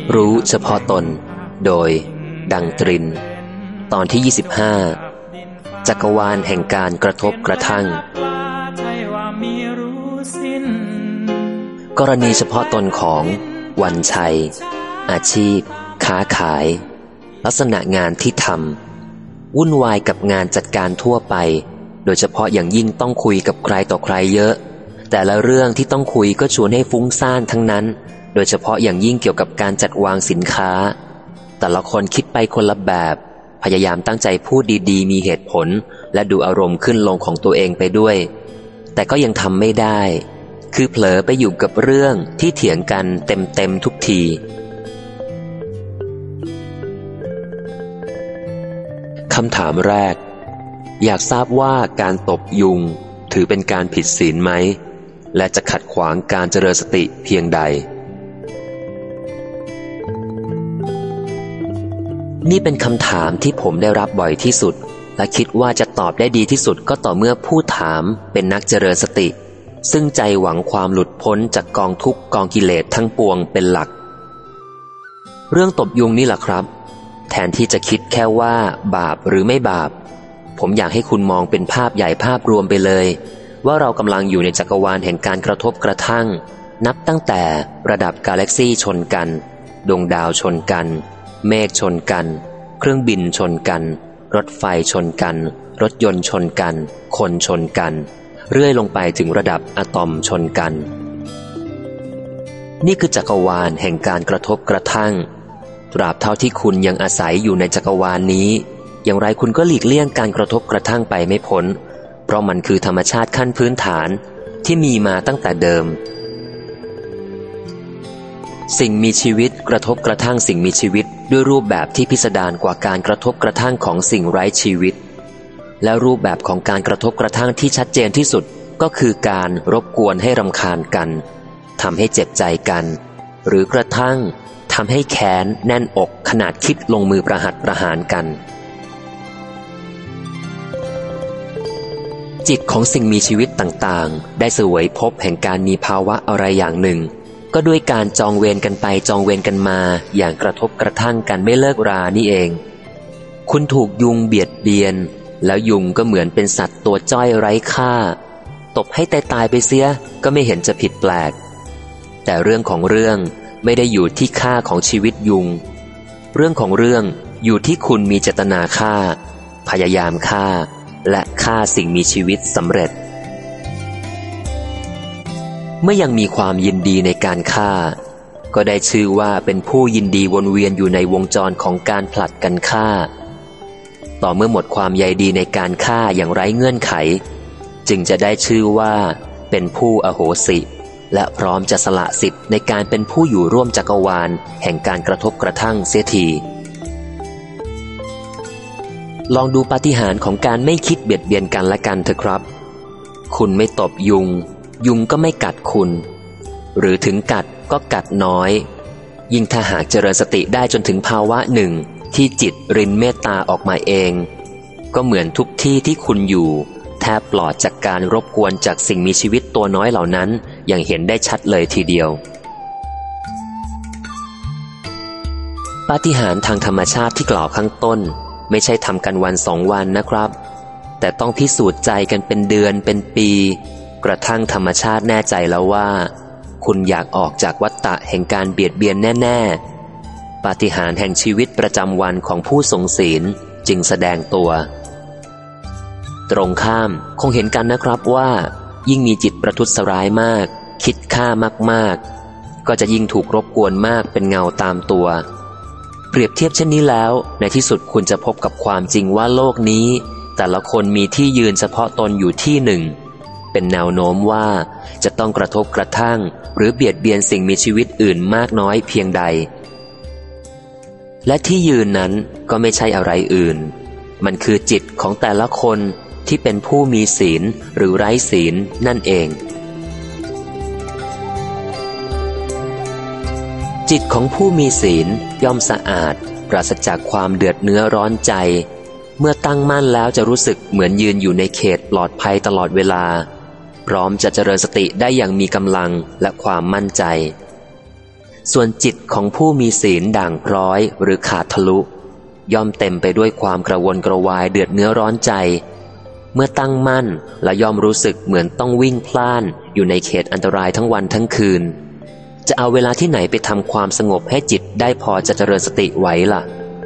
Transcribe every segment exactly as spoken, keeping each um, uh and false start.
รู้เฉพาะตนโดยดังตรินตอนที่ยี่สิบห้าจักรวาลแห่งการกระทบกระทั่งกรณีเฉพาะตนของวันชัยอาชีพค้าขายลักษณะงานที่ทำวุ่นวายกับงานจัดการทั่วไปโดยเฉพาะอย่างยิ่งต้องคุยกับใครต่อใครเยอะแต่ละเรื่องที่ต้องคุยก็ชวนให้ฟุ้งซ่านทั้งนั้นโดยเฉพาะอย่างยิ่งเกี่ยวกับการจัดวางสินค้าแต่ละคนคิดไปคนละแบบพยายามตั้งใจพูดดีๆมีเหตุผลและดูอารมณ์ขึ้นลงของตัวเองไปด้วยแต่ก็ยังทำไม่ได้คือเผลอไปอยู่กับเรื่องที่เถียงกันเต็มๆทุกทีคำถามแรกอยากทราบว่าการตบยุงถือเป็นการผิดศีลไหมและจะขัดขวางการเจริญสติเพียงใดนี่เป็นคำถามที่ผมได้รับบ่อยที่สุดและคิดว่าจะตอบได้ดีที่สุดก็ต่อเมื่อผู้ถามเป็นนักเจริญสติซึ่งใจหวังความหลุดพ้นจากกองทุกข์กองกิเลสทั้งปวงเป็นหลักเรื่องตบยุงนี่แหละครับแทนที่จะคิดแค่ว่าบาปหรือไม่บาปผมอยากให้คุณมองเป็นภาพใหญ่ภาพรวมไปเลยว่าเรากำลังอยู่ในจักรวาลแห่งการกระทบกระทั่งนับตั้งแต่ระดับกาแล็กซี่ชนกันดวงดาวชนกันเมฆชนกันเครื่องบินชนกันรถไฟชนกันรถยนต์ชนกันคนชนกันเรื่อยลงไปถึงระดับอะตอมชนกันนี่คือจักรวาลแห่งการกระทบกระทั่งตราบเท่าที่คุณยังอาศัยอยู่ในจักรวาลนี้อย่างไรคุณก็หลีกเลี่ยงการกระทบกระทั่งไปไม่พ้นเพราะมันคือธรรมชาติขั้นพื้นฐานที่มีมาตั้งแต่เดิมสิ่งมีชีวิตกระทบกระทั่งสิ่งมีชีวิตด้วยรูปแบบที่พิสดารกว่าการกระทบกระทั่งของสิ่งไร้ชีวิตและรูปแบบของการกระทบกระทั่งที่ชัดเจนที่สุดก็คือการรบกวนให้รำคาญกันทำให้เจ็บใจกันหรือกระทั่งทำให้แค้นแน่นอกขนาดคิดลงมือประหัตประหารกันจิตของสิ่งมีชีวิตต่างๆได้เสวยพบแห่งการมีภาวะอะไรอย่างหนึ่งก็ด้วยการจองเวรกันไปจองเวรกันมาอย่างกระทบกระทั่งกันไม่เลิกรานี่เองคุณถูกยุงเบียดเบียนแล้วยุงก็เหมือนเป็นสัตว์ตัวจ้อยไร้ค่าตบให้ตายตายไปเสียก็ไม่เห็นจะผิดแปลกแต่เรื่องของเรื่องไม่ได้อยู่ที่ค่าของชีวิตยุงเรื่องของเรื่องอยู่ที่คุณมีเจตนาฆ่าพยายามฆ่าและฆ่าสิ่งมีชีวิตสำเร็จเมื่อยังมีความยินดีในการฆ่าก็ได้ชื่อว่าเป็นผู้ยินดีวนเวียนอยู่ในวงจรของการผลัดกันฆ่าต่อเมื่อหมดความใยดีในการฆ่าอย่างไร้เงื่อนไขจึงจะได้ชื่อว่าเป็นผู้อโหสิและพร้อมจะสละสิทธิ์ในการเป็นผู้อยู่ร่วมจักรวาลแห่งการกระทบกระทั่งเสียทีลองดูปาฏิหาริย์ของการไม่คิดเบียดเบียนกันและกันเถอะครับคุณไม่ตบยุงยุงก็ไม่กัดคุณหรือถึงกัดก็กัดน้อยยิ่งถ้าหากเจริญสติได้จนถึงภาวะหนึ่งที่จิตรินเมตตาออกมาเองก็เหมือนทุกที่ที่คุณอยู่แทบปลอดจากการรบกวนจากสิ่งมีชีวิตตัวน้อยเหล่านั้นอย่างเห็นได้ชัดเลยทีเดียวปาฏิหาริย์ทางธรรมชาติที่กล่าวข้างต้นไม่ใช่ทำกันวันสองวันนะครับแต่ต้องพิสูจน์ใจกันเป็นเดือนเป็นปีกระทั่งธรรมชาติแน่ใจแล้วว่าคุณอยากออกจากวัฏฏะแห่งการเบียดเบียนแน่ๆปาฏิหาริย์แห่งชีวิตประจำวันของผู้ทรงศีลจึงแสดงตัวตรงข้ามคงเห็นกันนะครับว่ายิ่งมีจิตประทุษร้ายมากคิดฆ่ามากๆก็จะยิ่งถูกรบกวนมากเป็นเงาตามตัวเปรียบเทียบเช่นนี้แล้วในที่สุดคุณจะพบกับความจริงว่าโลกนี้แต่ละคนมีที่ยืนเฉพาะตนอยู่ที่หนึ่งเป็นแนวโน้มว่าจะต้องกระทบกระทั่งหรือเบียดเบียนสิ่งมีชีวิตอื่นมากน้อยเพียงใดและที่ยืนนั้นก็ไม่ใช่อะไรอื่นมันคือจิตของแต่ละคนที่เป็นผู้มีศีลหรือไร้ศีลนั่นเองจิตของผู้มีศีลย่อมสะอาดปราศจากความเดือดเนื้อร้อนใจเมื่อตั้งมั่นแล้วจะรู้สึกเหมือนยืนอยู่ในเขตปลอดภัยตลอดเวลาพร้อมจะเจริญสติได้อย่างมีกำลังและความมั่นใจส่วนจิตของผู้มีศีลด่างพร้อยหรือขาดทะลุย่อมเต็มไปด้วยความกระวนกระวายเดือดเนื้อร้อนใจเมื่อตั้งมั่นและย่อมรู้สึกเหมือนต้องวิ่งพล่านอยู่ในเขตอันตรายทั้งวันทั้งคืนจะเอาเวลาที่ไหนไปทำความสงบให้จิตได้พอจะเจริญสติไว้ล่ะ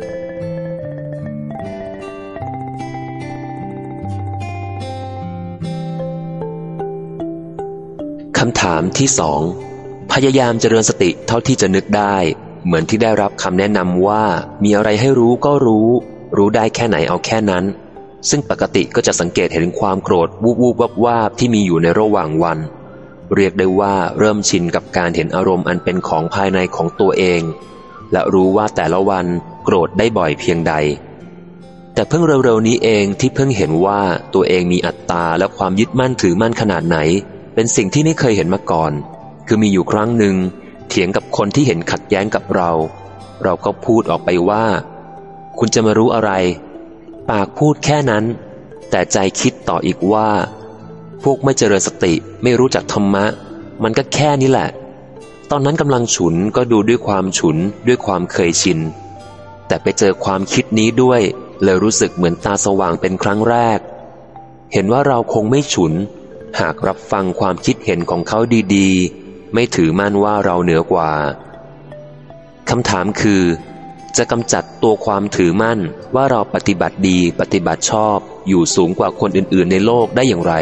คำถามที่สองพยายามเจริญสติเท่าที่จะนึกได้เหมือนที่ได้รับคำแนะนำว่ามีอะไรให้รู้ก็รู้รู้ได้แค่ไหนเอาแค่นั้นซึ่งปกติก็จะสังเกตเห็นความโกรธวูบวูบวับวาบที่มีอยู่ในระหว่างวันเรียกได้ว่าเริ่มชินกับการเห็นอารมณ์อันเป็นของภายในของตัวเองและรู้ว่าแต่ละวันโกรธได้บ่อยเพียงใดแต่เพิ่งเร็วๆนี้เองที่เพิ่งเห็นว่าตัวเองมีอัตตาและความยึดมั่นถือมั่นขนาดไหนเป็นสิ่งที่ไม่เคยเห็นมาก่อนคือมีอยู่ครั้งหนึ่งเถียงกับคนที่เห็นขัดแย้งกับเราเราก็พูดออกไปว่าคุณจะมารู้อะไรปากพูดแค่นั้นแต่ใจคิดต่ออีกว่าพวกไม่เจริญสติไม่รู้จักธรรมะมันก็แค่นี้แหละตอนนั้นกำลังฉุนก็ดูด้วยความฉุนด้วยความเคยชินแต่ไปเจอความคิดนี้ด้วยเลยรู้สึกเหมือนตาสว่างเป็นครั้งแรกเห็นว่าเราคงไม่ฉุนหากรับฟังความคิดเห็นของเขาดีๆไม่ถือมั่นว่าเราเหนือกว่าคำถามคือจะกำจัดตัวความถือมั่นว่าเราปฏิบัติดีปฏิบัติชอบอยู่สูงกว่าคนอื่นๆในโลกได้อย่างไร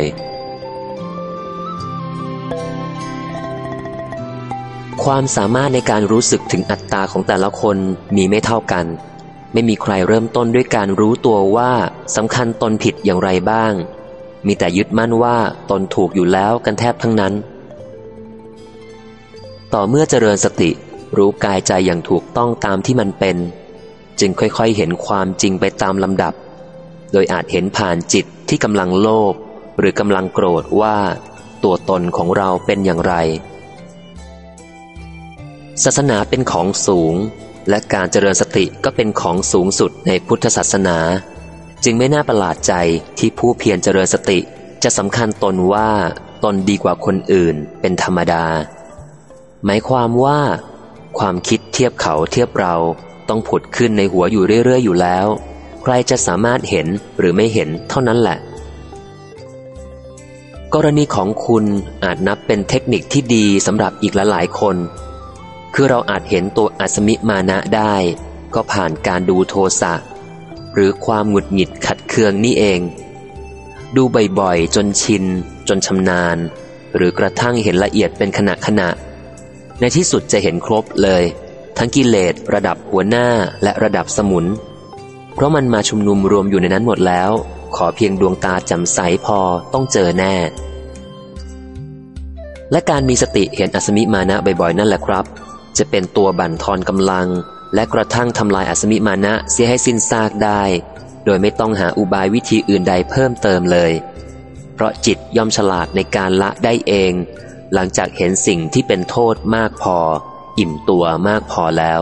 ความสามารถในการรู้สึกถึงอัตตาของแต่ละคนมีไม่เท่ากันไม่มีใครเริ่มต้นด้วยการรู้ตัวว่าสำคัญตนผิดอย่างไรบ้างมีแต่ยึดมั่นว่าตนถูกอยู่แล้วกันแทบทั้งนั้นต่อเมื่อเจริญสติรู้กายใจอย่างถูกต้องตามที่มันเป็นจึงค่อยๆเห็นความจริงไปตามลำดับโดยอาจเห็นผ่านจิตที่กำลังโลภหรือกำลังโกรธว่าตัวตนของเราเป็นอย่างไรศาสนาเป็นของสูงและการเจริญสติก็เป็นของสูงสุดในพุทธศาสนาจึงไม่น่าประหลาดใจที่ผู้เพียรเจริญสติจะสำคัญตนว่าตนดีกว่าคนอื่นเป็นธรรมดาหมายความว่าความคิดเทียบเขาเทียบเราต้องผุดขึ้นในหัวอยู่เรื่อยๆอยู่แล้วใครจะสามารถเห็นหรือไม่เห็นเท่านั้นแหละกรณีของคุณอาจนับเป็นเทคนิคที่ดีสำหรับอีกหลายๆคนคือเราอาจเห็นตัวอัศมิมานะได้ก็ผ่านการดูโทสะหรือความหงุดหงิดขัดเคืองนี่เองดูบ่อยๆจนชินจนชำนาญหรือกระทั่งเห็นละเอียดเป็นขณะขณะในที่สุดจะเห็นครบเลยทั้งกิเลสระดับหัวหน้าและระดับสมุนเพราะมันมาชุมนุมรวมอยู่ในนั้นหมดแล้วขอเพียงดวงตาแจ่มใสพอต้องเจอแน่และการมีสติเห็นอัศมิมานะบ่อยๆนั่นแหละครับจะเป็นตัวบั่นทอนกำลังและกระทั่งทำลายอัศมิมานะเสียให้สิ้นซากได้โดยไม่ต้องหาอุบายวิธีอื่นใดเพิ่มเติมเลยเพราะจิตย่อมฉลาดในการละได้เองหลังจากเห็นสิ่งที่เป็นโทษมากพออิ่มตัวมากพอแล้ว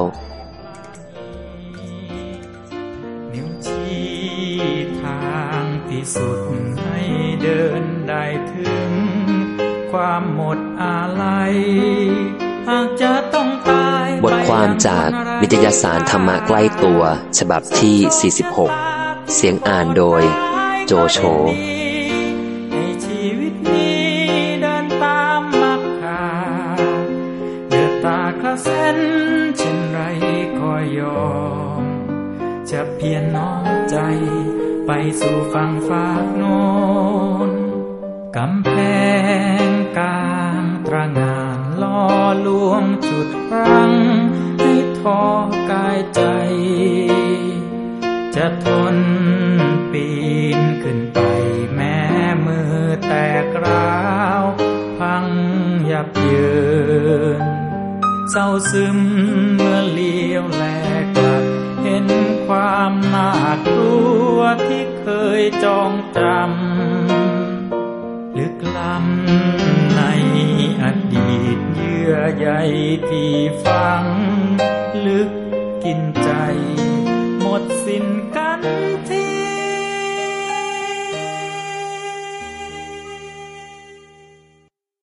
นิ้วชี้ทางที่สุดให้เดินได้ถึงความหมดอาลัยหากจะต้องตายบทความจากวิทยาสารธรรมะใกล้ตัวฉบับที่สี่สิบหกเสียงอ่านโดยโจโฉให้ชีวิตนี้เดินตามมรรคาเดือดตากระเซ็นเช่นไรก็ยอมจะเพียรน้อมใจไปสู่ฝั่งฝากโน้นกำแพงกลางตระหง่านล่อลวงจุดรั้งให้ท้อกายใจจะทนปีนขึ้นไปแม้มือแตกร้าวพังยับเยินเศร้าซึมเมื่อเลี้ยวแลกลับเห็นความน่ากลัวที่เคยจองจำลึกล้ำในอดีตเยื่อใยที่ฝังลึก